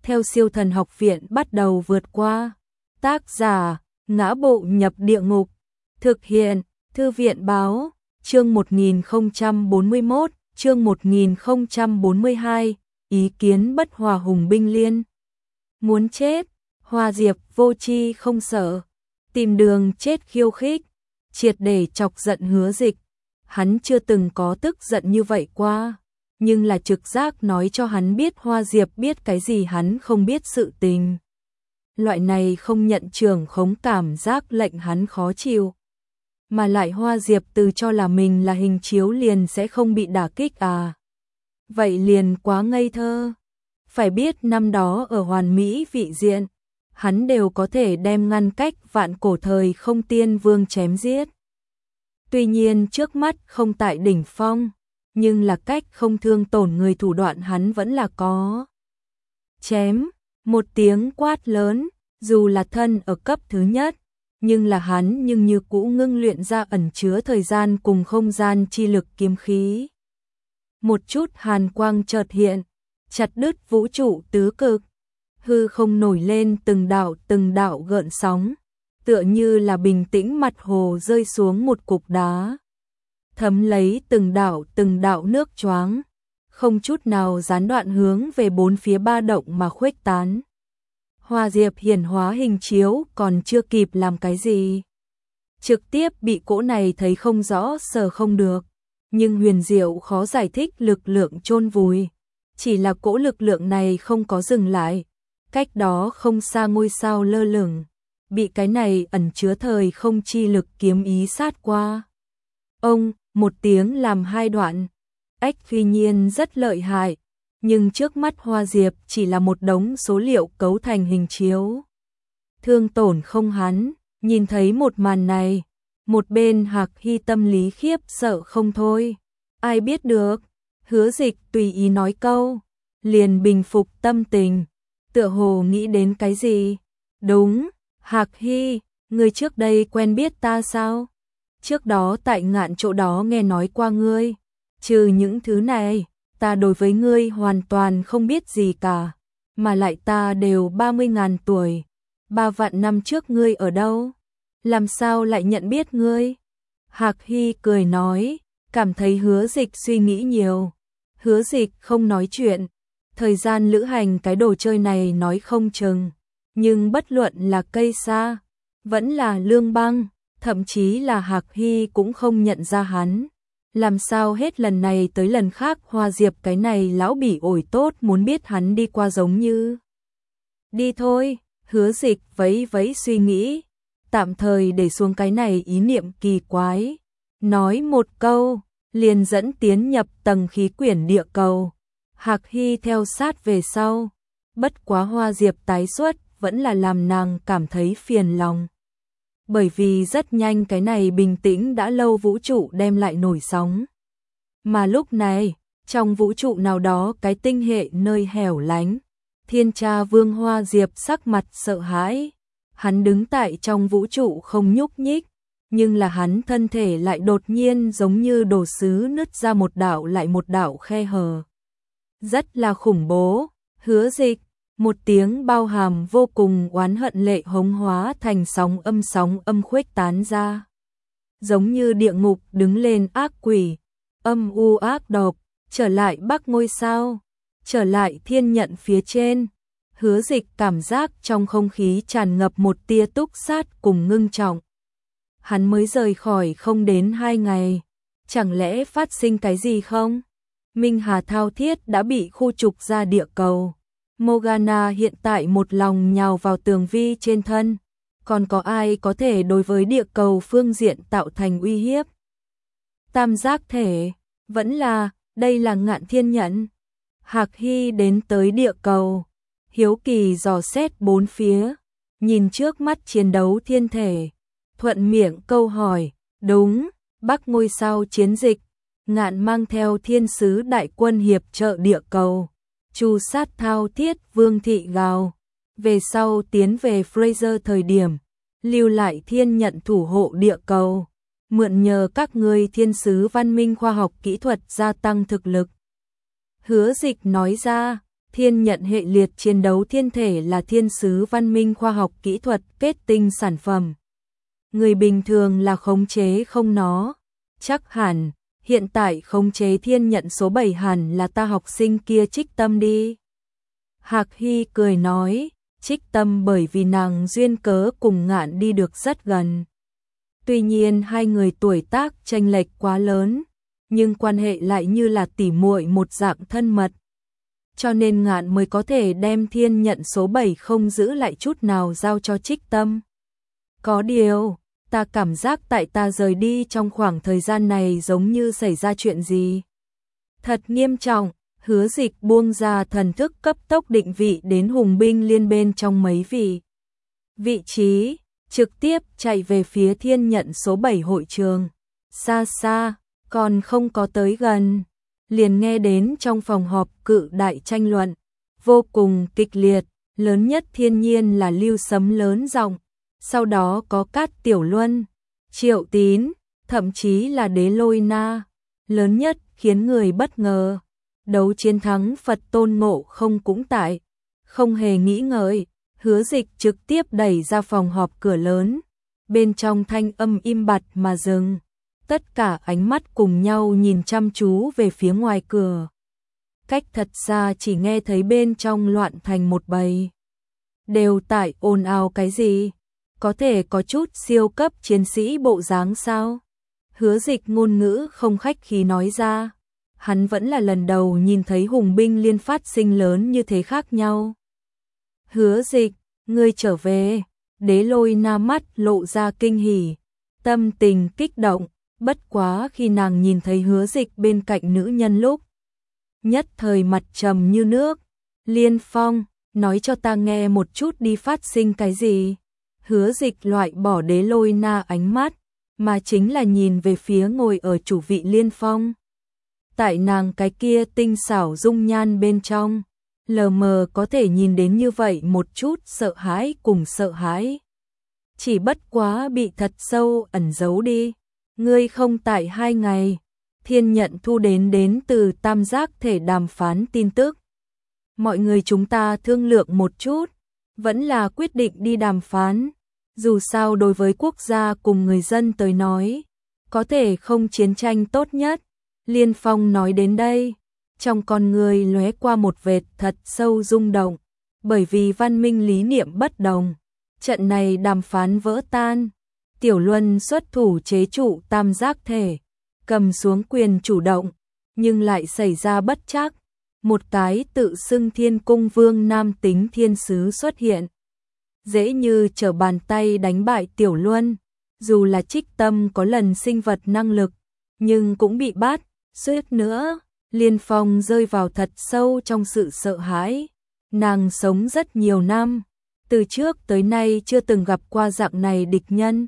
theo siêu thần học viện bắt đầu vượt qua. Tác giả, Ngã Bộ Nhập Địa Ngục. Thực hiện, Thư viện Báo. Chương 1041, chương 1042, ý kiến bất hòa Hùng binh liên. Muốn chết, Hoa Diệp vô tri không sợ, tìm đường chết khiêu khích, triệt để chọc giận Hứa Dịch. Hắn chưa từng có tức giận như vậy qua, nhưng là trực giác nói cho hắn biết Hoa Diệp biết cái gì hắn không biết sự tình. Loại này không nhận trưởng khống cảm giác lệnh hắn khó chịu. Mà lại Hoa Diệp từ cho là mình là hình chiếu liền sẽ không bị đả kích à. Vậy liền quá ngây thơ. Phải biết năm đó ở Hoàn Mỹ vị diện, hắn đều có thể đem ngăn cách vạn cổ thời không tiên vương chém giết. Tuy nhiên trước mắt không tại đỉnh phong, nhưng là cách không thương tổn người thủ đoạn hắn vẫn là có. Chém, một tiếng quát lớn, dù là thân ở cấp thứ nhất, nhưng là hắn nhưng như cũ ngưng luyện ra ẩn chứa thời gian cùng không gian chi lực kiếm khí. Một chút hàn quang chợt hiện, chặt đứt vũ trụ tứ cực, hư không nổi lên từng đạo gợn sóng, tựa như là bình tĩnh mặt hồ rơi xuống một cục đá. Thấm lấy từng đạo nước choáng, không chút nào gián đoạn hướng về bốn phía ba động mà khuếch tán. Hoa Diệp hiển hóa hình chiếu còn chưa kịp làm cái gì, trực tiếp bị cỗ này thấy không rõ sờ không được, nhưng huyền diệu khó giải thích lực lượng chôn vùi. Chỉ là cỗ lực lượng này không có dừng lại, cách đó không xa ngôi sao lơ lửng, bị cái này ẩn chứa thời không chi lực kiếm ý sát qua. Ông, một tiếng làm hai đoạn. Ách tuy nhiên rất lợi hại, nhưng trước mắt Hoa Diệp chỉ là một đống số liệu cấu thành hình chiếu. Thương tổn không hắn, nhìn thấy một màn này, một bên Hạc Hy tâm lý khiếp sợ không thôi. Ai biết được, Hứa Dịch tùy ý nói câu, liền bình phục tâm tình, tựa hồ nghĩ đến cái gì. Đúng, Hạc Hy, ngươi trước đây quen biết ta sao? Trước đó tại Ngạn chỗ đó nghe nói qua ngươi, trừ những thứ này, ta đối với ngươi hoàn toàn không biết gì cả, mà lại ta đều 30.000 tuổi, 3 vạn năm trước ngươi ở đâu? Làm sao lại nhận biết ngươi? Hạc Hy cười nói, cảm thấy Hứa Dịch suy nghĩ nhiều. Hứa Dịch không nói chuyện, thời gian lữ hành cái đồ chơi này nói không chừng, nhưng bất luận là cây sa, vẫn là Lương Băng, thậm chí là Hạc Hy cũng không nhận ra hắn. Làm sao hết lần này tới lần khác Hoa Diệp cái này lão bỉ ổi tốt muốn biết hắn đi qua giống như. Đi thôi, Hứa Dịch vẫy vẫy suy nghĩ, tạm thời để xuống cái này ý niệm kỳ quái. Nói một câu, liền dẫn tiến nhập tầng khí quyển địa cầu. Hạc Hy theo sát về sau, bất quá Hoa Diệp tái xuất vẫn là làm nàng cảm thấy phiền lòng. Bởi vì rất nhanh cái này bình tĩnh đã lâu vũ trụ đem lại nổi sóng. Mà lúc này, trong vũ trụ nào đó cái tinh hệ nơi hẻo lánh, Thiên Cha Vương Hoa Diệp sắc mặt sợ hãi. Hắn đứng tại trong vũ trụ không nhúc nhích, nhưng là hắn thân thể lại đột nhiên giống như đồ sứ nứt ra một đạo lại một đạo khe hở. Rất là khủng bố. Hứa Dịch, một tiếng bao hàm vô cùng oán hận lệ hống hóa thành sóng âm khuếch tán ra. Giống như địa ngục đứng lên ác quỷ, âm u ác độc, trở lại Bắc ngôi sao, trở lại thiên nhận phía trên. Hứa Dịch cảm giác trong không khí tràn ngập một tia túc sát cùng ngưng trọng. Hắn mới rời khỏi không đến 2 ngày, chẳng lẽ phát sinh cái gì không? Minh Hà thao thiết đã bị khu trục ra địa cầu. Morgana hiện tại một lòng nhào vào Tường Vi trên thân. Còn có ai có thể đối với địa cầu phương diện tạo thành uy hiếp? Tam giác thể, vẫn là, đây là Ngạn Thiên Nhận. Hạc Hy đến tới địa cầu, hiếu kỳ dò xét bốn phía, nhìn trước mắt chiến đấu thiên thể, thuận miệng câu hỏi, đúng, Bắc ngôi sao chiến dịch, Ngạn mang theo thiên sứ đại quân hiệp trợ địa cầu, tru sát thao thiết vương thị gào, về sau tiến về Fraser thời điểm, lưu lại thiên nhận thủ hộ địa cầu, mượn nhờ các ngươi thiên sứ văn minh khoa học kỹ thuật gia tăng thực lực. Hứa Dịch nói ra, Thiên nhận hệ liệt chiến đấu thiên thể là thiên sứ văn minh khoa học kỹ thuật kết tinh sản phẩm. Người bình thường là khống chế không nó. Chắc hẳn, hiện tại khống chế thiên nhận số 7 hẳn là ta học sinh kia Trích Tâm đi. Hạc Hy cười nói, Trích Tâm bởi vì nàng duyên cớ cùng Ngạn đi được rất gần. Tuy nhiên hai người tuổi tác chênh lệch quá lớn, nhưng quan hệ lại như là tỉ muội một dạng thân mật. Cho nên Ngạn mới có thể đem thiên nhận số 7 không giữ lại chút nào giao cho Trích Tâm. Có điều, ta cảm giác tại ta rời đi trong khoảng thời gian này giống như xảy ra chuyện gì. Thật nghiêm trọng, Hứa Dịch buông ra thần thức cấp tốc định vị đến hùng binh liên bên trong mấy vị trí, trực tiếp chạy về phía thiên nhận số 7 hội trường. Xa xa, còn không có tới gần, liền nghe đến trong phòng họp cự đại tranh luận, vô cùng kịch liệt, lớn nhất thiên nhiên là Lưu Sấm lớn giọng, sau đó có Cát Tiểu Luân, Triệu Tín, thậm chí là Đế Lôi Na, lớn nhất khiến người bất ngờ. Đấu chiến thắng Phật Tôn Ngộ Không cũng tại, không hề nghĩ ngợi, Hứa Dịch trực tiếp đẩy ra phòng họp cửa lớn, bên trong thanh âm im bặt mà dừng. Tất cả ánh mắt cùng nhau nhìn chăm chú về phía ngoài cửa. Cách thật xa chỉ nghe thấy bên trong loạn thành một bầy. Đều tại ồn ào cái gì? Có thể có chút siêu cấp chiến sĩ bộ dáng sao? Hứa Dịch ngôn ngữ không khách khí nói ra. Hắn vẫn là lần đầu nhìn thấy hùng binh liên phát sinh lớn như thế khác nhau. Hứa Dịch, ngươi trở về. Đế Lôi Na mắt lộ ra kinh hỉ, tâm tình kích động. Bất quá khi nàng nhìn thấy Hứa Dịch bên cạnh nữ nhân lúc, nhất thời mặt trầm như nước. Liên Phong, nói cho ta nghe một chút đi, phát sinh cái gì? Hứa Dịch loại bỏ Đế Lôi Na ánh mắt, mà chính là nhìn về phía ngồi ở chủ vị Liên Phong. Tại nàng cái kia tinh xảo dung nhan bên trong, lờ mờ có thể nhìn đến như vậy một chút sợ hãi cùng sợ hãi. Chỉ bất quá bị thật sâu ẩn giấu đi. Ngươi không tại 2 ngày, thiên nhận thu đến từ tam giác thể đàm phán tin tức. Mọi người chúng ta thương lượng một chút, vẫn là quyết định đi đàm phán. Dù sao đối với quốc gia cùng người dân tới nói, có thể không chiến tranh tốt nhất. Liên Phong nói đến đây, trong con người lóe qua một vệt thật sâu rung động, bởi vì văn minh lý niệm bất đồng, trận này đàm phán vỡ tan. Tiểu Luân xuất thủ chế trụ tam giác thể, cầm xuống quyền chủ động, nhưng lại xảy ra bất trắc. Một cái tự xưng Thiên Cung Vương nam tính thiên sứ xuất hiện, dễ như trở bàn tay đánh bại Tiểu Luân. Dù là Trích Tâm có lần sinh vật năng lực, nhưng cũng bị bắt. Suýt nữa, Liên Phong rơi vào thật sâu trong sự sợ hãi. Nàng sống rất nhiều năm, từ trước tới nay chưa từng gặp qua dạng này địch nhân.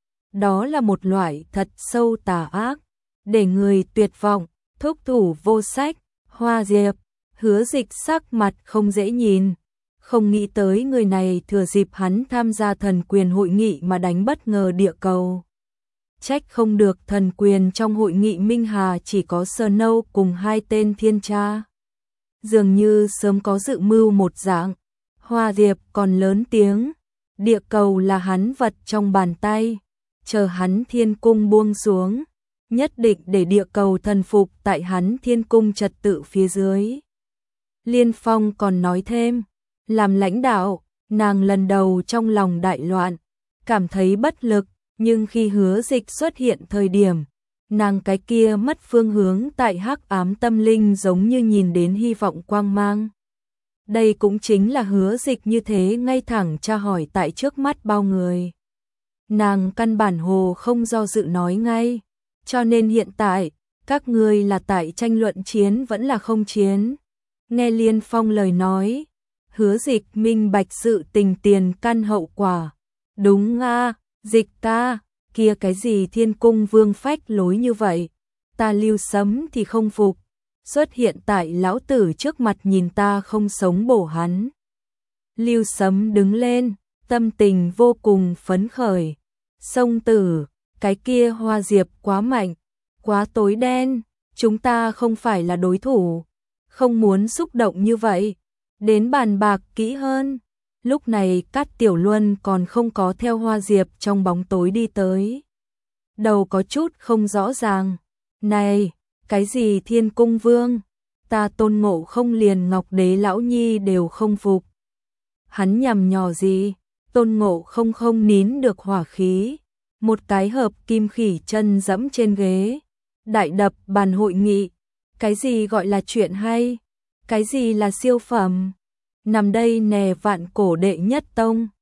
Đó là một loại thật sâu tà ác, để người tuyệt vọng, thúc thủ vô sách. Hoa Diệp, Hứa Dịch sắc mặt không dễ nhìn, không nghĩ tới người này thừa dịp hắn tham gia thần quyền hội nghị mà đánh bất ngờ địa cầu. Trách không được thần quyền trong hội nghị Minh Hà chỉ có Snow cùng 2 tên thiên tra. Dường như sớm có dự mưu một dạng. Hoa Diệp còn lớn tiếng, địa cầu là hắn vật trong bàn tay. Chờ hắn thiên cung buông xuống, nhất định để địa cầu thần phục tại hắn thiên cung trật tự phía dưới. Liên Phong còn nói thêm, làm lãnh đạo, nàng lần đầu trong lòng đại loạn, cảm thấy bất lực, nhưng khi Hứa Dịch xuất hiện thời điểm, nàng cái kia mất phương hướng tại hắc ám tâm linh giống như nhìn đến hy vọng quang mang. Đây cũng chính là Hứa Dịch như thế ngay thẳng tra hỏi tại trước mắt bao người. Nàng căn bản hồ không do dự nói ngay, cho nên hiện tại, các ngươi là tại tranh luận chiến vẫn là không chiến. Nghe Liên Phong lời nói, Hứa Dịch minh bạch sự tình tiền căn hậu quả. Đúng a, Dịch ca, kia cái gì Thiên Cung Vương phách lối như vậy, ta Lưu Sấm thì không phục, xuất hiện tại lão tử trước mặt nhìn ta không sống bổ hắn. Lưu Sấm đứng lên, tâm tình vô cùng phấn khởi. Sông Tử, cái kia Hoa Diệp quá mạnh, quá tối đen, chúng ta không phải là đối thủ, không muốn xúc động như vậy. đến bàn bạc kỹ hơn. Lúc này Cát Tiểu Luân còn không có theo Hoa Diệp trong bóng tối đi tới. Đầu có chút không rõ ràng. Này, cái gì Thiên Cung Vương? Ta Tôn Ngộ Không liền Ngọc Đế lão nhi đều không phục. Hắn nhằm nhò gì? Tôn Ngộ Không không nín được hỏa khí. Một cái hợp kim khỉ chân dẫm trên ghế. Đại đập bàn hội nghị. Cái gì gọi là chuyện hay? Cái gì là siêu phẩm? Nằm đây nè vạn cổ đệ nhất tông.